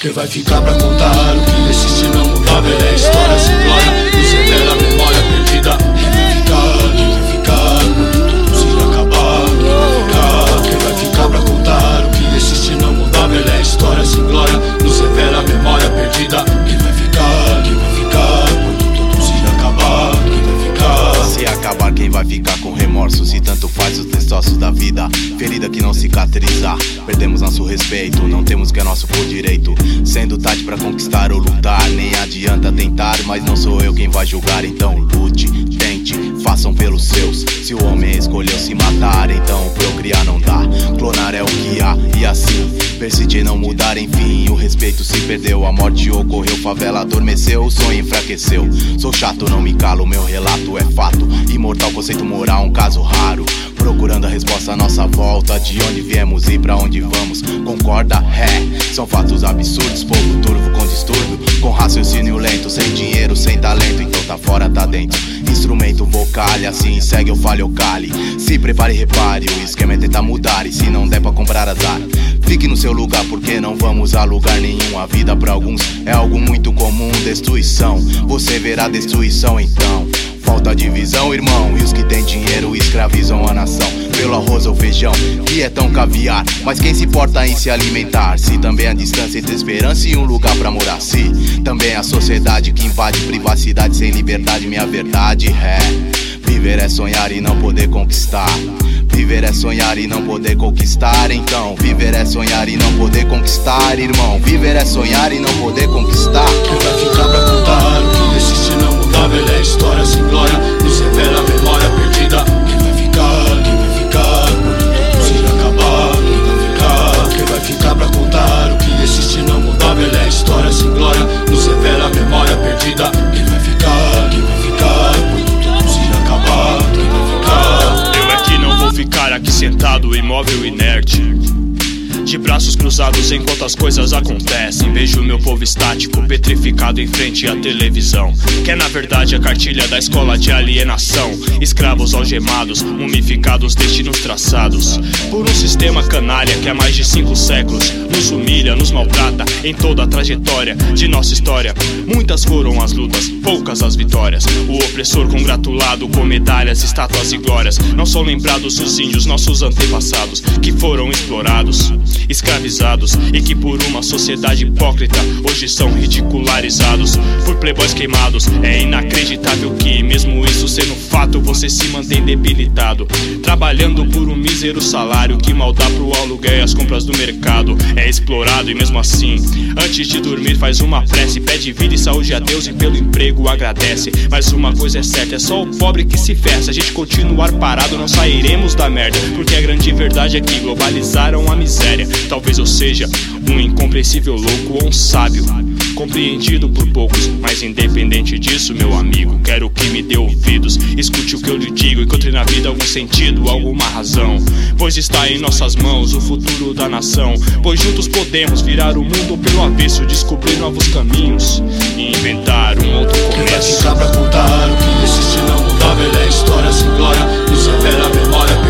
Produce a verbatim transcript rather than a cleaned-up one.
Quem vai ficar pra contar o que existe não muda, velha é história sem glória, nos revela a memória perdida. Quem vai ficar, quem vai ficar, quando tudo se acabar? Quem vai ficar, quem vai ficar pra contar o que existe não muda, velha é história sem glória, nos revela a memória perdida. Quem vai ficar, quem vai ficar, quando tudo se acabar? Quem vai ficar? Se acabar, quem vai ficar com remorsos? E tanto faz os destroços da vida, ferida que não cicatriza. Perdemos nosso respeito, não temos que é nosso por direito. Sendo tarde pra conquistar ou lutar, nem adianta tentar, mas não sou eu quem vai julgar. Então lute, tente, façam pelos seus. Se o homem escolheu se matar, então procriar não dá. Clonar é o que há, e assim persistir em não mudar. Enfim, o respeito se perdeu, a morte ocorreu, favela adormeceu, o sonho enfraqueceu. Sou chato, não me calo, meu relato é fato. Imortal, conceito moral, um caso raro. Procurando a resposta à nossa volta, de onde viemos e pra onde vamos. Concorda? É, são fatos absurdos, povo turvo com distúrbio, com raciocínio lento, sem dinheiro, sem talento. Então tá fora, tá dentro, instrumento vocal, assim segue ou falha ou cale. Se prepare e repare, o esquema é tentar mudar, e se não der pra comprar azar, fique no seu lugar, porque não vamos a lugar nenhum. A vida pra alguns é algo muito comum, destruição, você verá destruição então. Falta de visão, irmão, e os que têm dinheiro escravizam a nação pelo arroz ou feijão, que é tão caviar. Mas quem se importa em se alimentar, se também a distância entre esperança e um lugar pra morar? Se também a sociedade que invade privacidade sem liberdade, minha verdade é: viver é sonhar e não poder conquistar. Viver é sonhar e não poder conquistar. Então, viver é sonhar e não poder conquistar, irmão. Viver é sonhar e não poder conquistar. Quem vai ficar pra contar o que existe não muda, velha é história sem glória, nos revela a memória perdida. Quem vai ficar, quem vai ficar, quando tudo se acabar? Quem vai ficar, quem vai ficar pra contar o que existe não muda, velha é história sem glória, nos revela a memória perdida. Quem vai ficar, quem vai ficar, quando tudo se acabar? Quem vai ficar? Eu é que não vou ficar aqui sentado, imóvel, inerte, de braços cruzados enquanto as coisas acontecem. Vejo meu povo estático, petrificado em frente à televisão, que é na verdade a cartilha da escola de alienação. Escravos algemados, mumificados, destinos traçados por um sistema canalha que há mais de cinco séculos nos humilha, nos maltrata em toda a trajetória de nossa história. Muitas foram as lutas, poucas as vitórias. O opressor congratulado com medalhas, estátuas e glórias. Não são lembrados os índios, nossos antepassados, que foram explorados, escravizados, e que por uma sociedade hipócrita hoje são ridicularizados por playboys queimados. É inacreditável que, mesmo isso sendo fato, você se mantém debilitado, trabalhando por um mísero salário que mal dá pro aluguel e as compras do mercado. É explorado e mesmo assim, antes de dormir faz uma prece, pede vida e saúde a Deus e pelo emprego agradece. Mas uma coisa é certa, é só o pobre que se ferra. Se a gente continuar parado não sairemos da merda, porque a grande verdade é que globalizaram a miséria. Talvez eu seja um incompreensível louco ou um sábio compreendido por poucos, mas independente disso, meu amigo, quero que me dê ouvidos. Escute o que eu lhe digo, encontre na vida algum sentido, alguma razão, pois está em nossas mãos o futuro da nação. Pois juntos podemos virar o mundo pelo avesso, descobrir novos caminhos e inventar um outro começo. Quem vai ficar pra contar o que existe não muda, velha é história sem glória, nos revela a memória